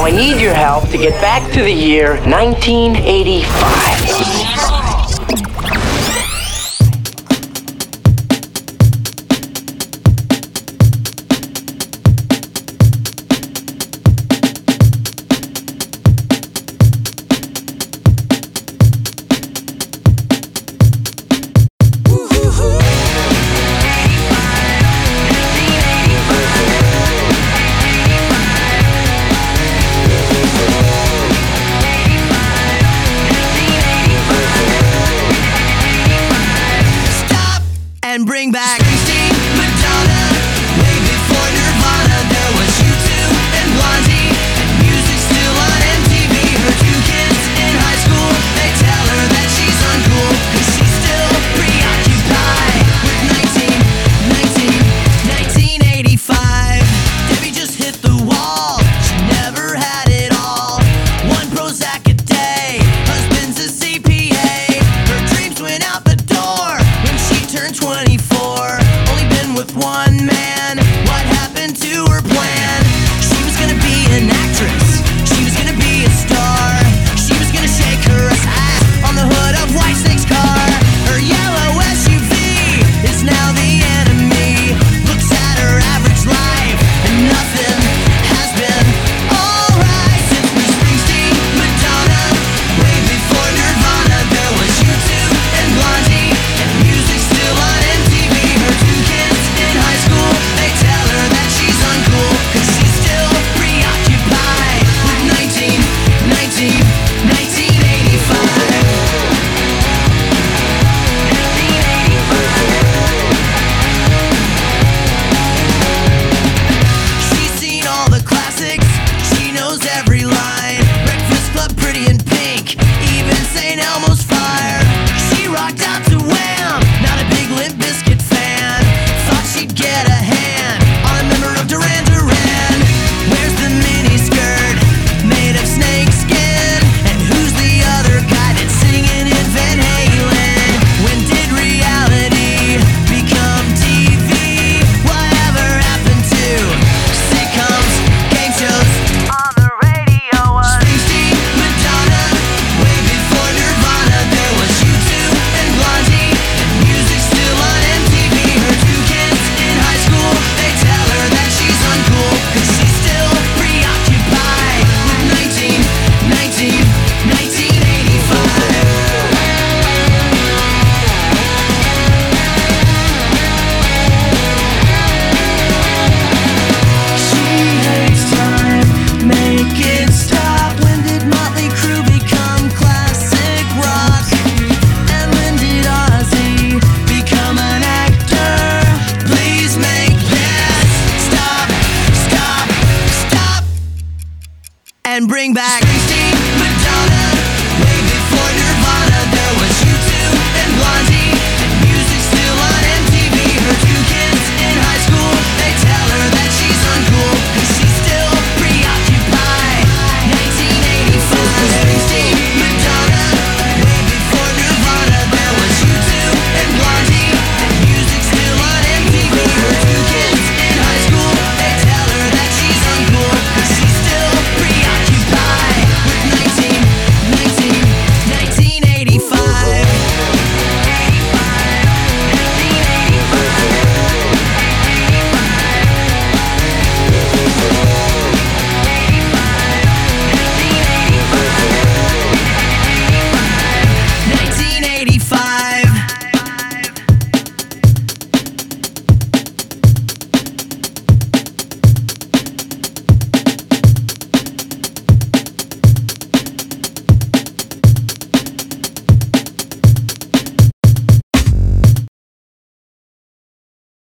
I need your help to get back to the year 1985. And bring back Christine, Madonna. Way before Nirvana, there was U2 and Blondie, and music still on MTV. Her two kids in high school, they tell her that she's uncool, cause she's still preoccupied with 1985. Debbie just hit the wall, she never had it all. One Prozac a day, husband's a CPA. Her dreams went out the door when she turned 24. Only been with one man. What happened to her plan? She was gonna be an actress, she was gonna be a star, she was gonna shake her ass on the hood of Whitesnake's car. Her yellow SUV is now the enemy. Looks at her average life and nothing has been alright since Bruce Springsteen, Madonna. Way before Nirvana, there was U2 and Blondie, and music still on MTV. Her two kids in high school, they tell her that she's uncool, cause she's still preoccupied with 1985. She's seen all the classics, she knows every line. Breakfast Club, Pretty in Pink, even St. Elmo's Fire. She rocked out to Wham, not a big Limp Bizkit fan. Thought she'd get a hand on a member of Duran Duran. Where's the mini skirt made of snake skin? And who's the other guy that's singing in Van Halen? When did reality become TV? Whatever happened to sitcoms, game shows on the radio? Springsteen, Madonna, way before Nirvana, there was U2 and Blondie, and music still on MTV. Her two kids in high school, they tell her that she's uncool, cause she's still preoccupied with 1985. She hates time, make it stop. When did Motley Crue become classic rock? And when did Ozzy become an actor? Please make this stop, and bring back